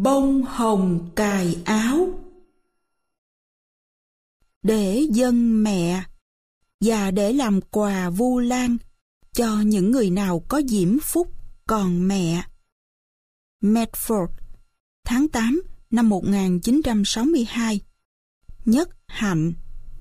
Bông hồng cài áo. Để dâng mẹ và để làm quà Vu Lan cho những người nào có diễm phúc còn mẹ. Medford, tháng 8 năm 1962. Nhất Hạnh.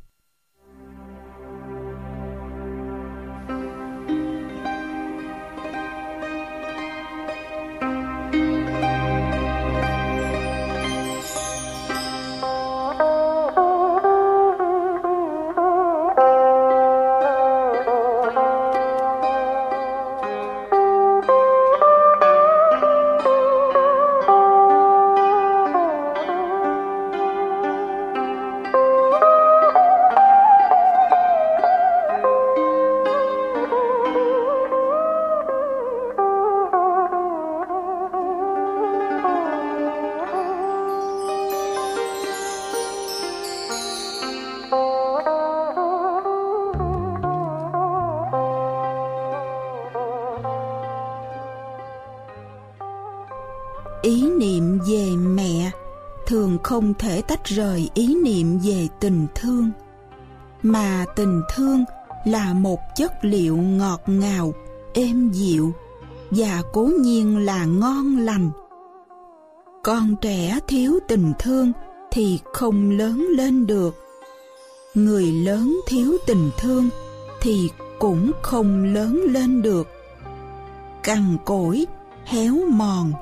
Ý niệm về mẹ thường không thể tách rời ý niệm về tình thương, mà tình thương là một chất liệu ngọt ngào, êm dịu và cố nhiên là ngon lành. Con trẻ thiếu tình thương thì không lớn lên được. Người lớn thiếu tình thương thì cũng không lớn lên được. Cằn cỗi, héo mòn.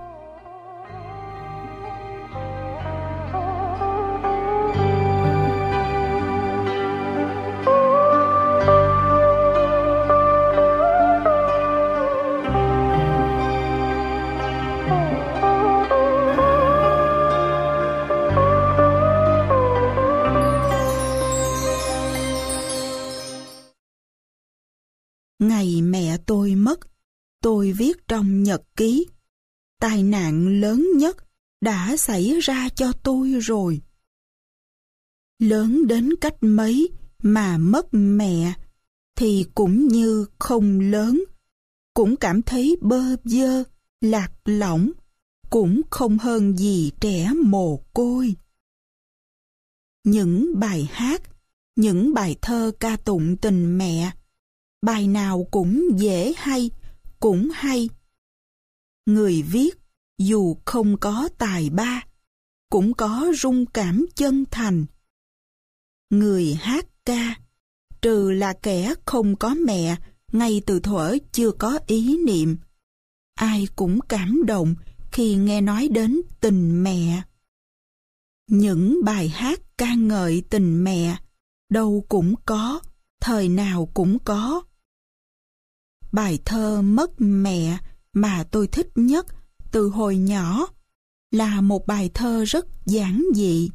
Ngày mẹ tôi mất, tôi viết trong nhật ký: tai nạn lớn nhất đã xảy ra cho tôi rồi. Lớn đến cách mấy mà mất mẹ thì cũng như không lớn, cũng cảm thấy bơ vơ, lạc lõng, cũng không hơn gì trẻ mồ côi. Những bài hát, những bài thơ ca tụng tình mẹ, bài nào cũng dễ hay, cũng hay. Người viết dù không có tài ba, cũng có rung cảm chân thành. Người hát ca, trừ là kẻ không có mẹ ngay từ thuở chưa có ý niệm, ai cũng cảm động khi nghe nói đến tình mẹ. Những bài hát ca ngợi tình mẹ đâu cũng có, thời nào cũng có. Bài thơ Mất Mẹ mà tôi thích nhất từ hồi nhỏ là một bài thơ rất giản dị.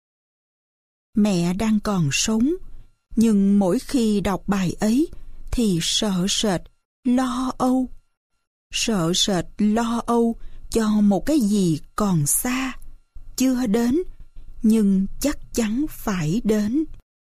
Mẹ đang còn sống, nhưng mỗi khi đọc bài ấy thì sợ sệt, lo âu. Sợ sệt, lo âu cho một cái gì còn xa, chưa đến, nhưng chắc chắn phải đến.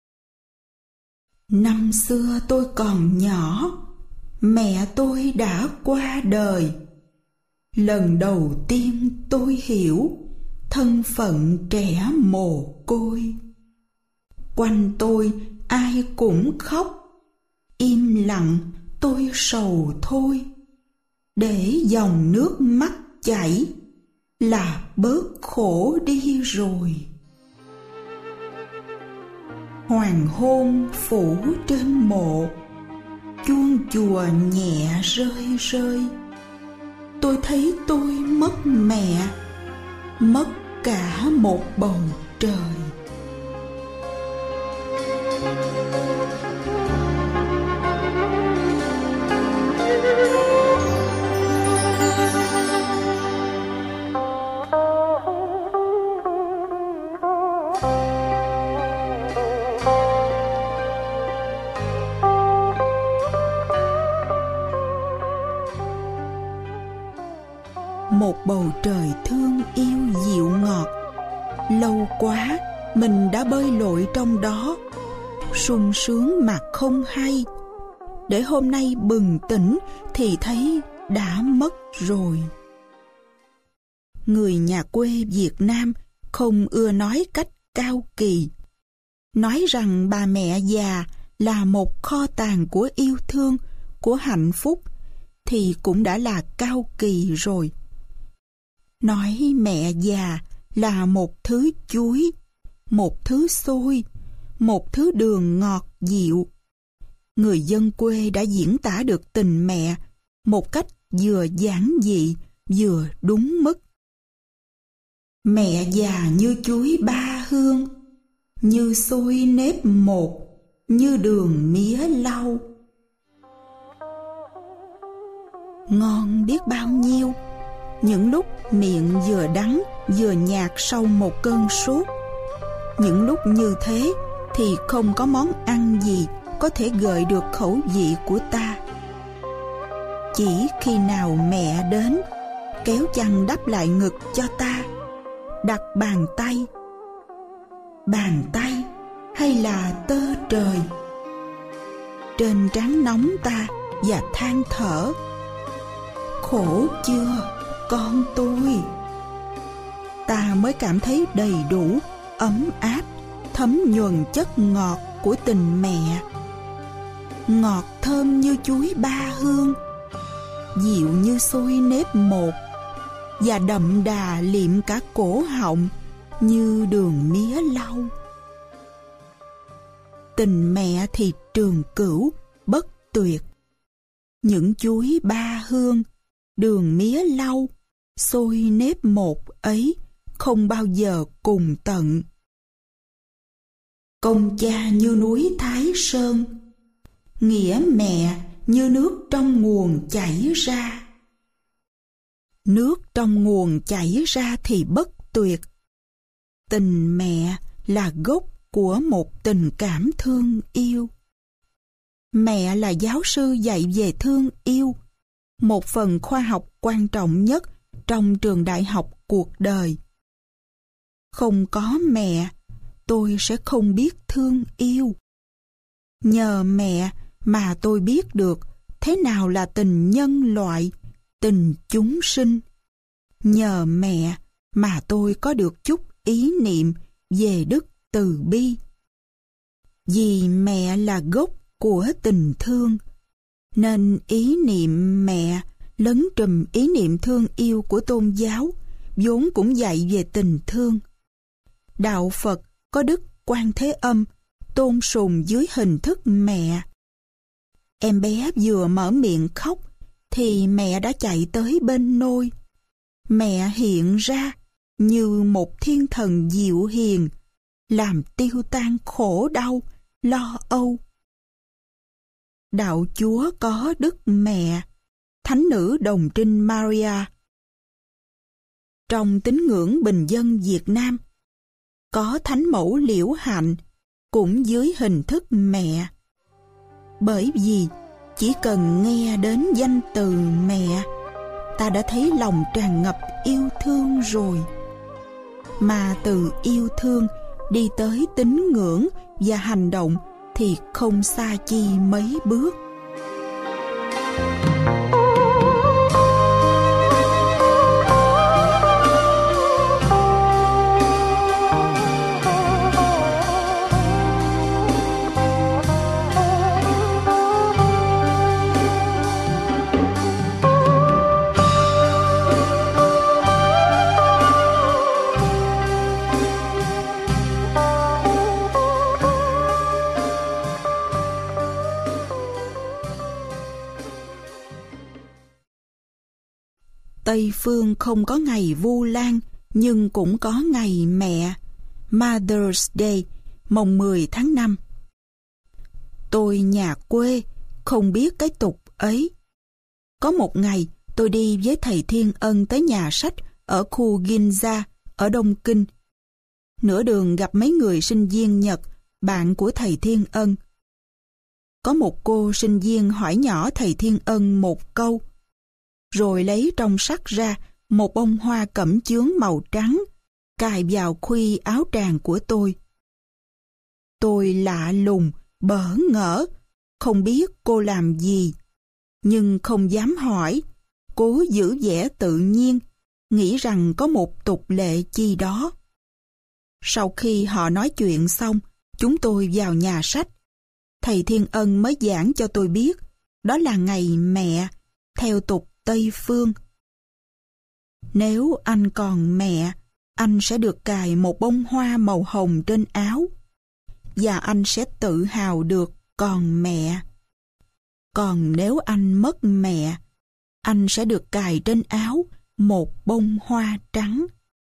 Năm xưa tôi còn nhỏ, mẹ tôi đã qua đời. Lần đầu tiên tôi hiểu thân phận trẻ mồ côi. Quanh tôi ai cũng khóc, im lặng tôi sầu thôi. Để dòng nước mắt chảy là bớt khổ đi rồi. Hoàng hôn phủ trên mộ, chuông chùa nhẹ rơi rơi. Tôi thấy tôi mất mẹ, mất cả một bầu trời. Một bầu trời thương yêu dịu ngọt, lâu quá mình đã bơi lội trong đó, sung sướng mà không hay. Để hôm nay bừng tỉnh thì thấy đã mất rồi. người nhà quê Việt Nam không ưa nói cách cao kỳ. Nói rằng bà mẹ già là một kho tàng của yêu thương, của hạnh phúc, thì cũng đã là cao kỳ rồi. Nói mẹ già là một thứ chuối, một thứ xôi, một thứ đường ngọt dịu. Người dân quê đã diễn tả được tình mẹ một cách vừa giản dị, vừa đúng mức. Mẹ già như chuối ba hương, như xôi nếp một, như đường mía lau. Ngon biết bao nhiêu, những lúc miệng vừa đắng vừa nhạt sau một cơn sốt. Những lúc như thế thì không có món ăn gì có thể gợi được khẩu vị của ta. Chỉ khi nào mẹ đến, kéo chăn đắp lại ngực cho ta, đặt bàn tay hay là tơ trời trên trán nóng ta và than thở: khổ chưa con tôi, ta mới cảm thấy đầy đủ, ấm áp, thấm nhuần chất ngọt của tình mẹ. Ngọt thơm như chuối ba hương, dịu như xôi nếp một, và đậm đà liệm cả cổ họng như đường mía lau. Tình mẹ thì trường cửu, bất tuyệt. Những chuối ba hương, đường mía lau, xôi nếp một ấy không bao giờ cùng tận. Công cha như núi Thái Sơn, nghĩa mẹ như nước trong nguồn chảy ra. Nước trong nguồn chảy ra thì bất tuyệt. Tình mẹ là gốc của một tình cảm thương yêu. Mẹ là giáo sư dạy về thương yêu, một phần khoa học quan trọng nhất trong trường đại học cuộc đời. Không có mẹ, tôi sẽ không biết thương yêu. Nhờ mẹ mà tôi biết được thế nào là tình nhân loại, tình chúng sinh. Nhờ mẹ mà tôi có được chút ý niệm về đức từ bi. Vì mẹ là gốc của tình thương, nên ý niệm mẹ lấn trùm ý niệm thương yêu của tôn giáo, vốn cũng dạy về tình thương. Đạo Phật có Đức Quan Thế Âm tôn sùng dưới hình thức mẹ. Em bé vừa mở miệng khóc thì mẹ đã chạy tới bên nôi. Mẹ hiện ra như một thiên thần dịu hiền, làm tiêu tan khổ đau, lo âu. Đạo Chúa có Đức Mẹ, Thánh nữ Đồng Trinh Maria. Trong tín ngưỡng bình dân Việt Nam, có Thánh mẫu Liễu Hạnh cũng dưới hình thức mẹ. Bởi vì chỉ cần nghe đến danh từ mẹ, ta đã thấy lòng tràn ngập yêu thương rồi. Mà từ yêu thương đi tới tín ngưỡng và hành động thì không xa chi mấy bước. Tây phương không có ngày Vu Lan, nhưng cũng có ngày mẹ, Mother's Day, mồng 10 tháng 5. Tôi nhà quê, không biết cái tục ấy. Có một ngày, tôi đi với thầy Thiên Ân tới nhà sách ở khu Ginza, ở Đông Kinh. Nửa đường gặp mấy người sinh viên Nhật, bạn của thầy Thiên Ân. Có một cô sinh viên hỏi nhỏ thầy Thiên Ân một câu, rồi lấy trong sắt ra một bông hoa cẩm chướng màu trắng, cài vào khuy áo tràng của tôi. Tôi lạ lùng, bỡ ngỡ, không biết cô làm gì, nhưng không dám hỏi, cố giữ vẻ tự nhiên, nghĩ rằng có một tục lệ chi đó. Sau khi họ nói chuyện xong, chúng tôi vào nhà sách. Thầy Thiên Ân mới giảng cho tôi biết, đó là ngày mẹ, theo tục Tây Phương. Nếu anh còn mẹ, anh sẽ được cài một bông hoa màu hồng trên áo, và anh sẽ tự hào được còn mẹ. Còn nếu anh mất mẹ, anh sẽ được cài trên áo một bông hoa trắng.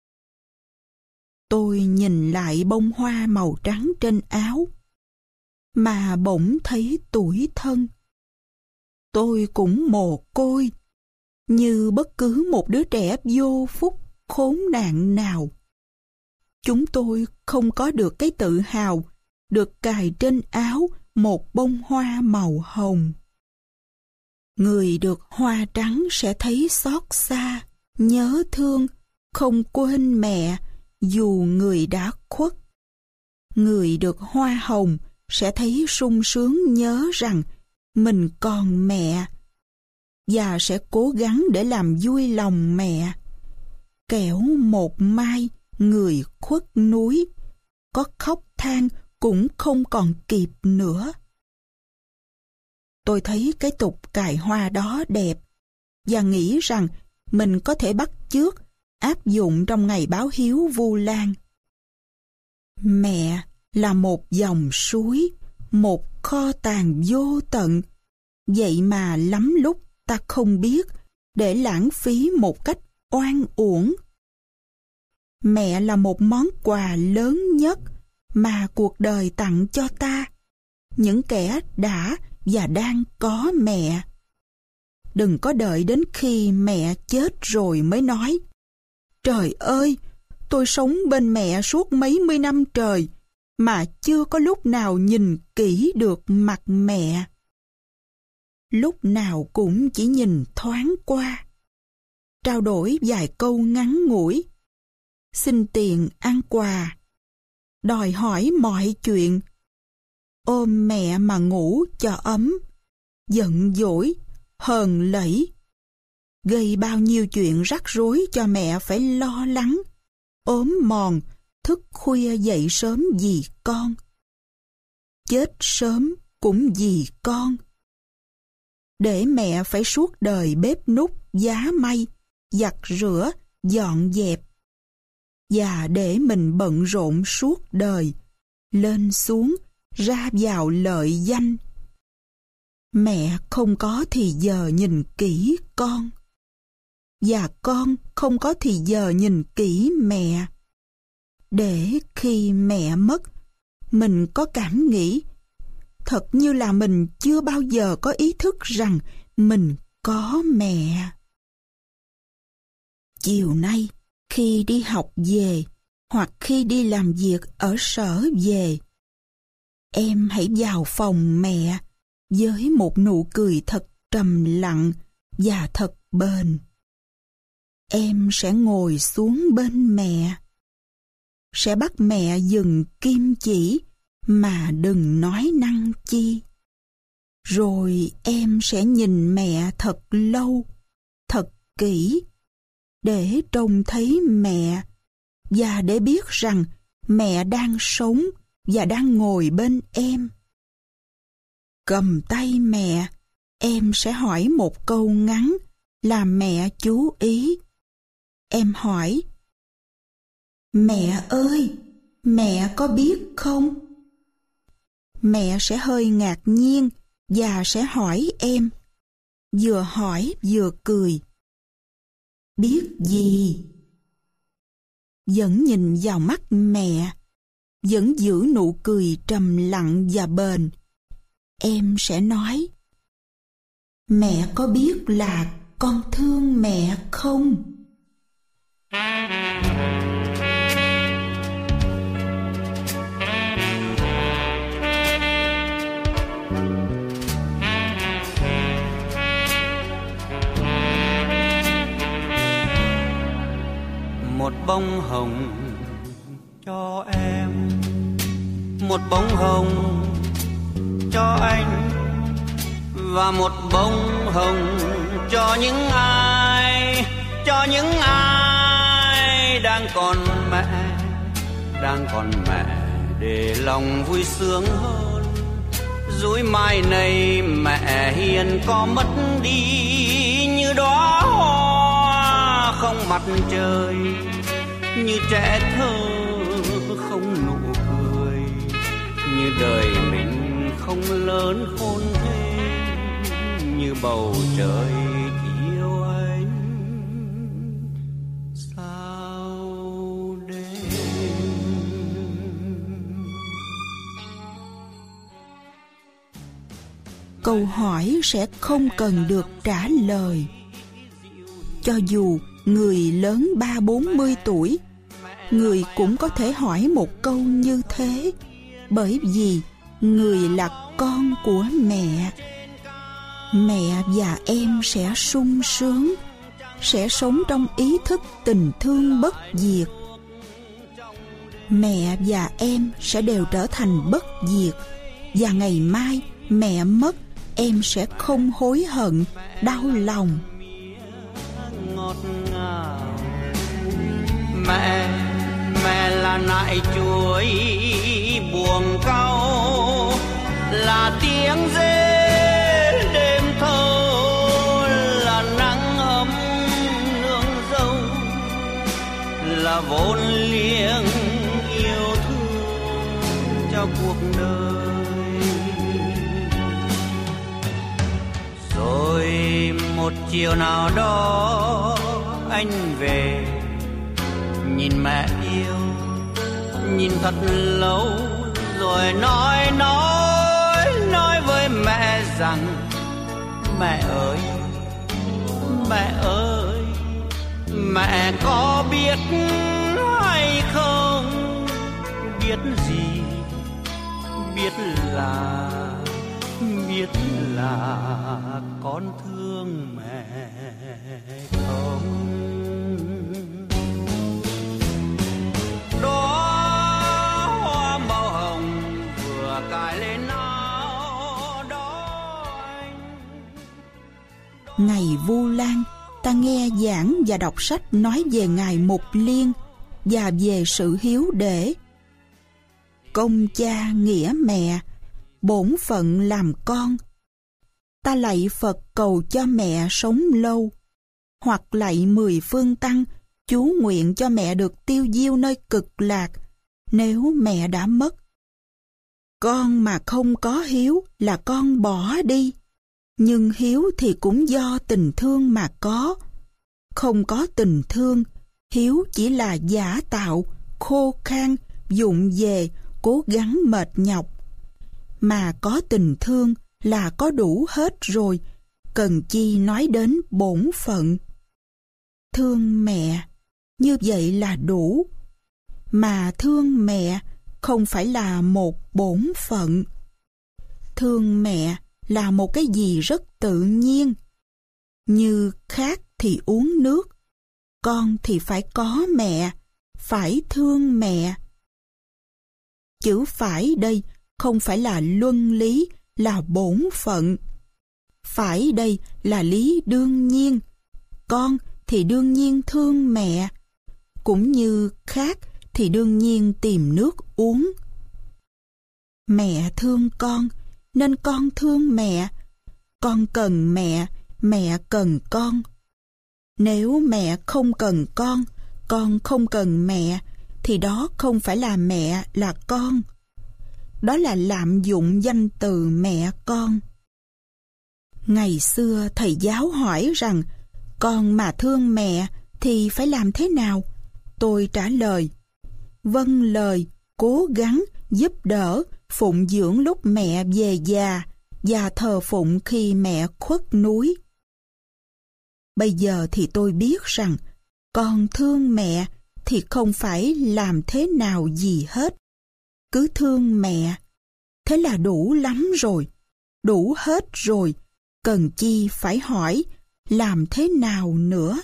Tôi nhìn lại bông hoa màu trắng trên áo, mà bỗng thấy tủi thân. Tôi cũng mồ côi, như bất cứ một đứa trẻ vô phúc khốn nạn nào. Chúng tôi không có được cái tự hào được cài trên áo một bông hoa màu hồng. Người được hoa trắng sẽ thấy xót xa, nhớ thương, không quên mẹ dù người đã khuất. Người được hoa hồng sẽ thấy sung sướng nhớ rằng mình còn mẹ, và sẽ cố gắng để làm vui lòng mẹ. Kẻo một mai người khuất núi, có khóc than cũng không còn kịp nữa. Tôi thấy cái tục cài hoa đó đẹp, và nghĩ rằng mình có thể bắt chước, áp dụng trong ngày báo hiếu Vu Lan. Mẹ là một dòng suối, một kho tàng vô tận, vậy mà lắm lúc ta không biết để lãng phí một cách oan uổng. Mẹ là một món quà lớn nhất mà cuộc đời tặng cho ta, những kẻ đã và đang có mẹ. Đừng có đợi đến khi mẹ chết rồi mới nói: trời ơi, tôi sống bên mẹ suốt mấy mươi năm trời mà chưa có lúc nào nhìn kỹ được mặt mẹ. Lúc nào cũng chỉ nhìn thoáng qua, trao đổi vài câu ngắn ngủi, xin tiền ăn quà, đòi hỏi mọi chuyện, ôm mẹ mà ngủ cho ấm, giận dỗi, hờn lẫy, gây bao nhiêu chuyện rắc rối cho mẹ phải lo lắng, ốm mòn, thức khuya dậy sớm vì con. Chết sớm cũng vì con. Để mẹ phải suốt đời bếp núc, giá may, giặt rửa, dọn dẹp. Và để mình bận rộn suốt đời, lên xuống, ra vào lợi danh. Mẹ không có thì giờ nhìn kỹ con, và con không có thì giờ nhìn kỹ mẹ. Để khi mẹ mất, mình có cảm nghĩ, thật như là mình chưa bao giờ có ý thức rằng mình có mẹ. Chiều nay, khi đi học về, hoặc khi đi làm việc ở sở về, em hãy vào phòng mẹ với một nụ cười thật trầm lặng và thật bền. Em sẽ ngồi xuống bên mẹ, sẽ bắt mẹ dừng kim chỉ mà đừng nói năng chi. Rồi em sẽ nhìn mẹ thật lâu, thật kỹ, để trông thấy mẹ, và để biết rằng mẹ đang sống và đang ngồi bên em. Cầm tay mẹ, em sẽ hỏi một câu ngắn làm mẹ chú ý. Em hỏi: mẹ ơi, mẹ có biết không? Mẹ sẽ hơi ngạc nhiên và sẽ hỏi em, vừa hỏi vừa cười: biết gì? Vẫn nhìn vào mắt mẹ, vẫn giữ nụ cười trầm lặng và bền, em sẽ nói: mẹ có biết là con thương mẹ không? Một bông hồng cho em, một bông hồng cho anh, và một bông hồng cho những ai nay đang còn mẹ để lòng vui sướng hơn. Rồi mai này mẹ hiền có mất đi như đóa hoa không mặt trời, như trẻ thơ không nụ cười, như đời mình không lớn khôn thế, như bầu trời yêu anh sao đêm. Câu hỏi sẽ không cần được trả lời. Cho dù người lớn 30-40 tuổi, người cũng có thể hỏi một câu như thế, bởi vì người là con của mẹ. Mẹ và em sẽ sung sướng, sẽ sống trong ý thức tình thương bất diệt. Mẹ và em sẽ đều trở thành bất diệt, và ngày mai mẹ mất, em sẽ không hối hận, đau lòng. Ngọt ngào. Mẹ là nại chuối buồng cau, là tiếng rê đêm thâu, là nắng ấm nương dâu, là vốn liếng yêu thương cho cuộc đời. Rồi một chiều nào đó anh về, nhìn mẹ yêu, nhìn thật lâu, rồi nói với mẹ rằng mẹ ơi, mẹ có biết hay không, biết gì, biết là con thương mẹ không. Đó hoa màu hồng vừa cài lên áo đó anh. Ngày Vu Lan, ta nghe giảng và đọc sách nói về Ngài Mục Liên và về sự hiếu để. Công cha nghĩa mẹ, bổn phận làm con. Ta lạy Phật cầu cho mẹ sống lâu, hoặc lạy 10 phương tăng chú nguyện cho mẹ được tiêu diêu nơi cực lạc nếu mẹ đã mất. Con mà không có hiếu là con bỏ đi, nhưng hiếu thì cũng do tình thương mà có. Không có tình thương, hiếu chỉ là giả tạo, khô khan, vụng về, cố gắng mệt nhọc. Mà có tình thương là có đủ hết rồi, cần chi nói đến bổn phận. Thương mẹ, như vậy là đủ. Mà thương mẹ không phải là một bổn phận. Thương mẹ là một cái gì rất tự nhiên. Như khát thì uống nước, con thì phải có mẹ, phải thương mẹ. Chữ phải đây không phải là luân lý, là bổn phận. Phải đây là lý đương nhiên. Con thì đương nhiên thương mẹ, cũng như khát thì đương nhiên tìm nước uống. Mẹ thương con, nên con thương mẹ. Con cần mẹ, mẹ cần con. Nếu mẹ không cần con không cần mẹ, thì đó không phải là mẹ, là con. Đó là lạm dụng danh từ mẹ con. Ngày xưa thầy giáo hỏi rằng, con mà thương mẹ thì phải làm thế nào? Tôi trả lời, vâng lời, cố gắng, giúp đỡ, phụng dưỡng lúc mẹ về già và thờ phụng khi mẹ khuất núi. Bây giờ thì tôi biết rằng, con thương mẹ thì không phải làm thế nào gì hết. Cứ thương mẹ, thế là đủ lắm rồi, đủ hết rồi, cần chi phải hỏi làm thế nào nữa.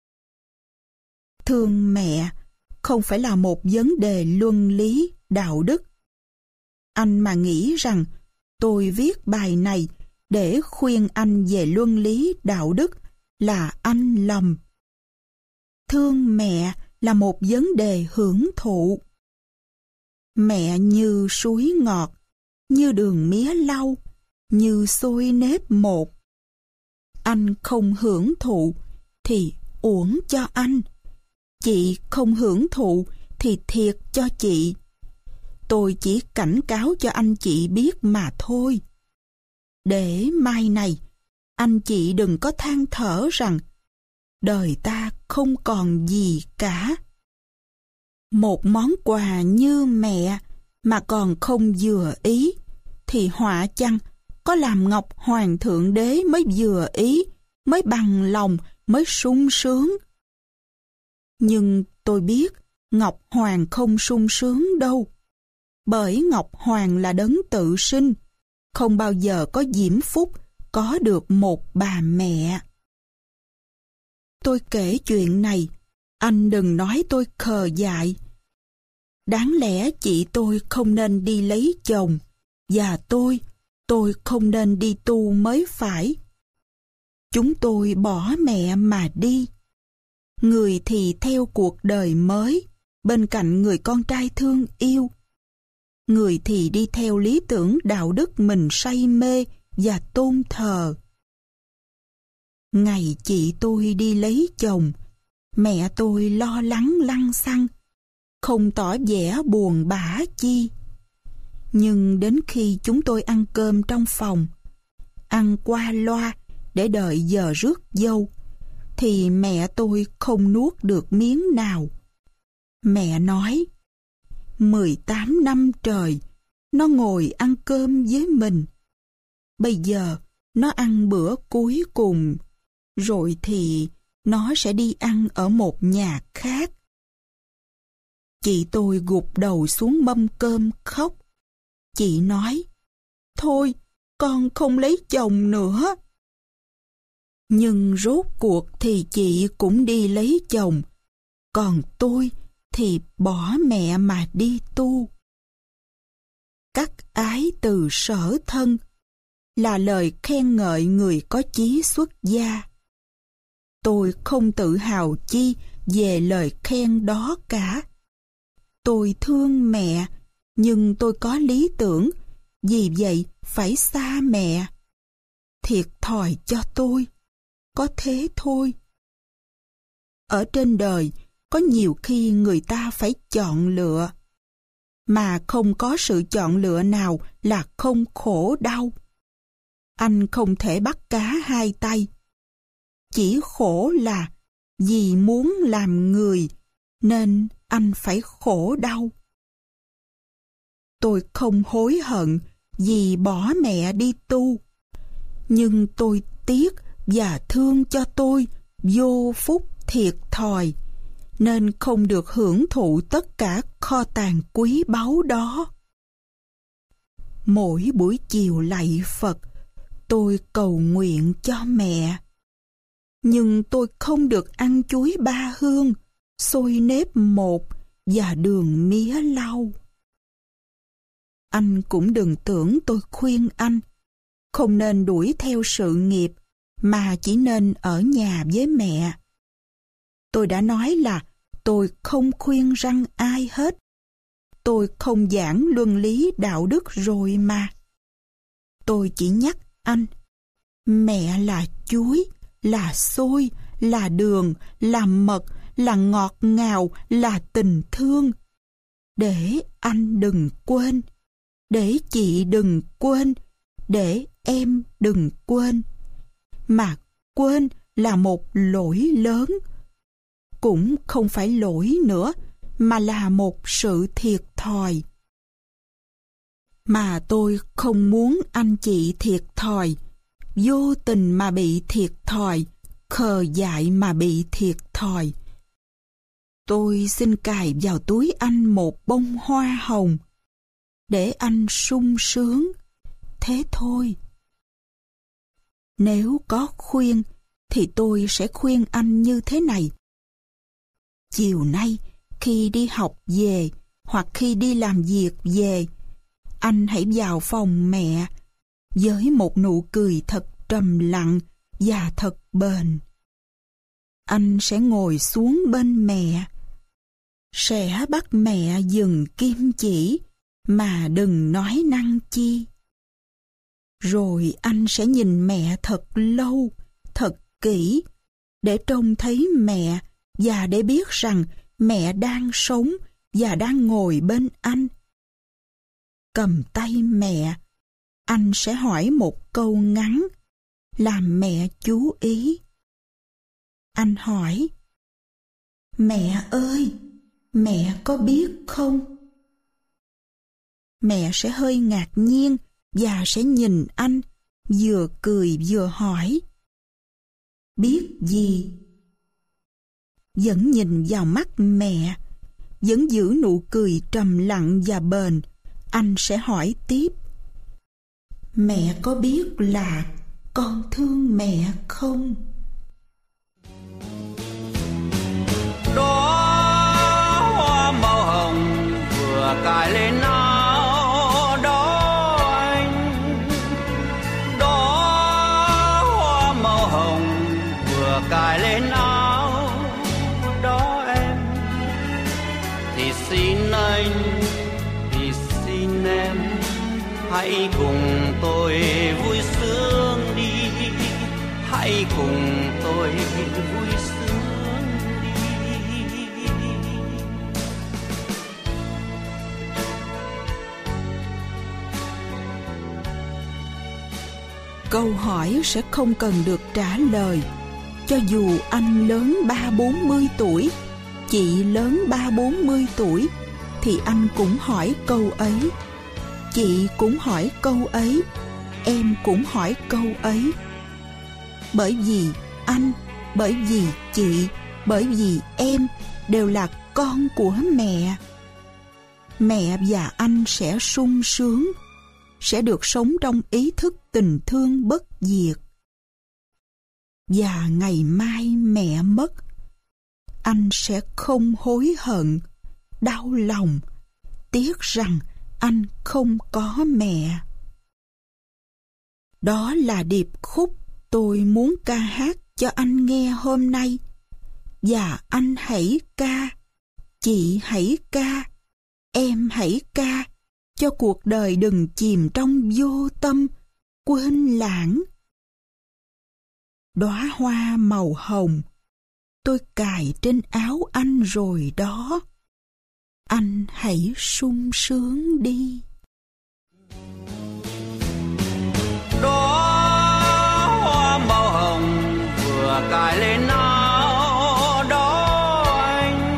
Thương mẹ không phải là một vấn đề luân lý, đạo đức. Anh mà nghĩ rằng tôi viết bài này để khuyên anh về luân lý, đạo đức là anh lầm. Thương mẹ là một vấn đề hưởng thụ. Mẹ như suối ngọt, như đường mía lau, như xôi nếp một. Anh không hưởng thụ thì uổng cho anh. Chị không hưởng thụ thì thiệt cho chị. Tôi chỉ cảnh cáo cho anh chị biết mà thôi. Để mai này, anh chị đừng có than thở rằng đời ta không còn gì cả. Một món quà như mẹ mà còn không vừa ý, thì họa chăng có làm Ngọc Hoàng Thượng Đế mới vừa ý, mới bằng lòng, mới sung sướng. Nhưng tôi biết Ngọc Hoàng không sung sướng đâu. Bởi Ngọc Hoàng là đấng tự sinh, không bao giờ có diễm phúc có được một bà mẹ. Tôi kể chuyện này, anh đừng nói tôi khờ dại. Đáng lẽ chị tôi không nên đi lấy chồng, và tôi không nên đi tu mới phải. Chúng tôi bỏ mẹ mà đi. Người thì theo cuộc đời mới, bên cạnh người con trai thương yêu. Người thì đi theo lý tưởng đạo đức mình say mê và tôn thờ. Ngày chị tôi đi lấy chồng, mẹ tôi lo lắng lăng xăng, không tỏ vẻ buồn bã chi. Nhưng đến khi chúng tôi ăn cơm trong phòng, ăn qua loa để đợi giờ rước dâu, thì mẹ tôi không nuốt được miếng nào. Mẹ nói, 18 năm trời, nó ngồi ăn cơm với mình. Bây giờ, nó ăn bữa cuối cùng, rồi thì nó sẽ đi ăn ở một nhà khác. Chị tôi gục đầu xuống mâm cơm khóc. Chị nói, thôi, con không lấy chồng nữa. Nhưng rốt cuộc thì chị cũng đi lấy chồng, còn tôi thì bỏ mẹ mà đi tu. Cắt ái từ sở thân là lời khen ngợi người có chí xuất gia. Tôi không tự hào chi về lời khen đó cả. Tôi thương mẹ, nhưng tôi có lý tưởng, vì vậy phải xa mẹ. Thiệt thòi cho tôi, có thế thôi. Ở trên đời, có nhiều khi người ta phải chọn lựa, mà không có sự chọn lựa nào là không khổ đau. Anh không thể bắt cá hai tay. Chỉ khổ là vì muốn làm người, nên anh phải khổ đau. Tôi không hối hận vì bỏ mẹ đi tu, nhưng tôi tiếc và thương cho tôi vô phúc thiệt thòi, nên không được hưởng thụ tất cả kho tàng quý báu đó. Mỗi buổi chiều lạy Phật, tôi cầu nguyện cho mẹ. Nhưng tôi không được ăn chuối ba hương, xôi nếp một và đường mía lau. Anh cũng đừng tưởng tôi khuyên anh không nên đuổi theo sự nghiệp, mà chỉ nên ở nhà với mẹ. Tôi đã nói là tôi không khuyên răn ai hết. Tôi không giảng luân lý đạo đức rồi mà. Tôi chỉ nhắc anh, mẹ là chuối, là xôi, là đường, là mật, là ngọt ngào, là tình thương. Để anh đừng quên, để chị đừng quên, để em đừng quên. Mà quên là một lỗi lớn. Cũng không phải lỗi nữa, mà là một sự thiệt thòi. Mà tôi không muốn anh chị thiệt thòi, vô tình mà bị thiệt thòi, khờ dại mà bị thiệt thòi. Tôi xin cài vào túi anh một bông hoa hồng, để anh sung sướng, thế thôi. Nếu có khuyên, thì tôi sẽ khuyên anh như thế này. Chiều nay, khi đi học về, hoặc khi đi làm việc về, anh hãy vào phòng mẹ, với một nụ cười thật trầm lặng và thật bền. Anh sẽ ngồi xuống bên mẹ, sẽ bắt mẹ dừng kim chỉ mà đừng nói năng chi. Rồi anh sẽ nhìn mẹ thật lâu, thật kỹ, để trông thấy mẹ và để biết rằng mẹ đang sống và đang ngồi bên anh. Cầm tay mẹ, anh sẽ hỏi một câu ngắn, làm mẹ chú ý. Anh hỏi: "Mẹ ơi, mẹ có biết không?" Mẹ sẽ hơi ngạc nhiên và sẽ nhìn anh, vừa cười vừa hỏi: "Biết gì?" Vẫn nhìn vào mắt mẹ, vẫn giữ nụ cười trầm lặng và bền, anh sẽ hỏi tiếp: "Mẹ có biết là con thương mẹ không?" Đó hoa màu hồng vừa cài lên áo đó anh, đó hoa màu hồng vừa cài lên áo đó em, thì xin anh, thì xin em, hãy cùng tôi vui sướng đi, hãy cùng tôi vui sướng. Câu hỏi sẽ không cần được trả lời. Cho dù anh lớn 30-40 tuổi, chị lớn 30-40 tuổi, thì anh cũng hỏi câu ấy. Chị cũng hỏi câu ấy, em cũng hỏi câu ấy. Bởi vì anh, bởi vì chị, bởi vì em đều là con của mẹ. Mẹ và anh sẽ sung sướng, sẽ được sống trong ý thức tình thương bất diệt. Và ngày mai mẹ mất, anh sẽ không hối hận, đau lòng, tiếc rằng anh không có mẹ. Đó là điệp khúc tôi muốn ca hát cho anh nghe hôm nay. Và anh hãy ca, chị hãy ca, em hãy ca, cho cuộc đời đừng chìm trong vô tâm, quên lãng. Đóa hoa màu hồng tôi cài trên áo anh rồi đó. Anh hãy sung sướng đi. Đóa hoa màu hồng vừa cài lên áo đó anh,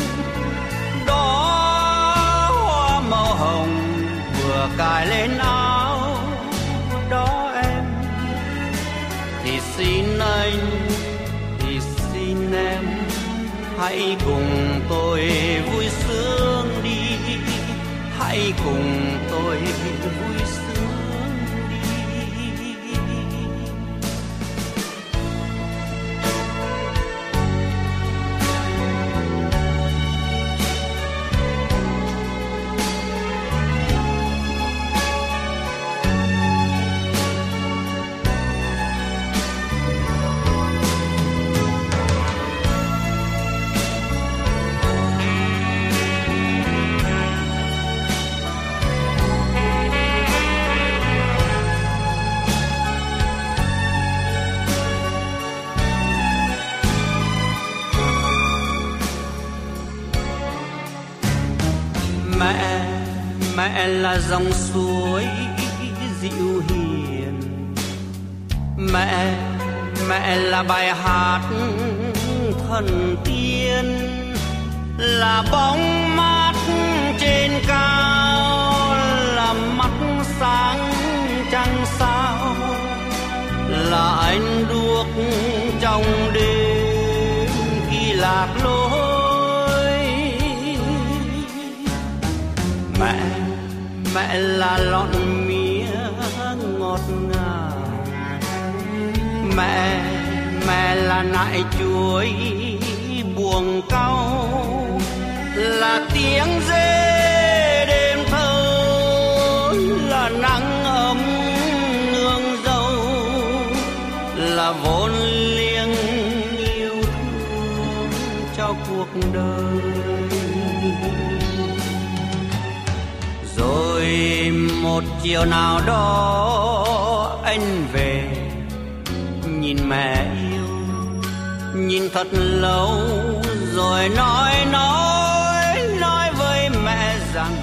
đóa hoa màu hồng vừa cài lên áo đó em, thì xin anh, thì xin em, hãy cùng tôi vui sướng đi, hãy cùng tôi vui sướng đi. Mẹ là dòng suối dịu hiền, mẹ là bài hát thần tiên, là bóng mát trên cao, là mắt sáng trăng sao, là ánh đuốc trong đêm khi lạc lối. Mẹ là lọn mía ngọt ngào, mẹ là nại chuối buồng cau, là tiếng dê đêm thơ, là nắng ấm nương dâu, là vốn liếng yêu thương cho cuộc đời. một chiều nào đó anh về, nhìn mẹ yêu, nhìn thật lâu rồi nói với mẹ rằng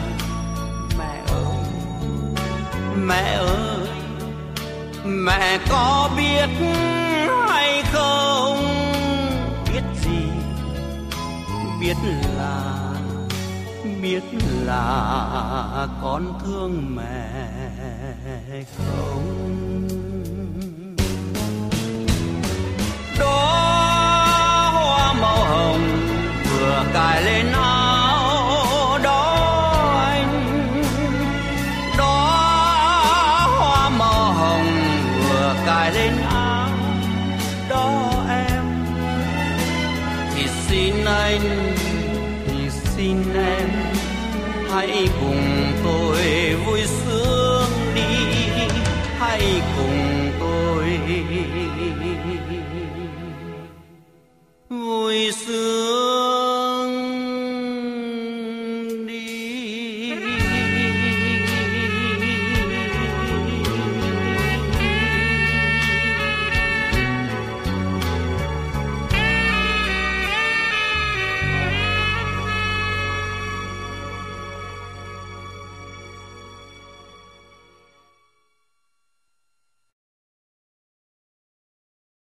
mẹ ơi, mẹ có biết hay không, biết gì, biết là con thương mẹ không. Đó hoa màu hồng vừa cài lên áo đó anh, đó hoa màu hồng vừa cài lên áo đó em, thì xin anh, thì xin em hãy cùng tôi vui sướng đi, hãy cùng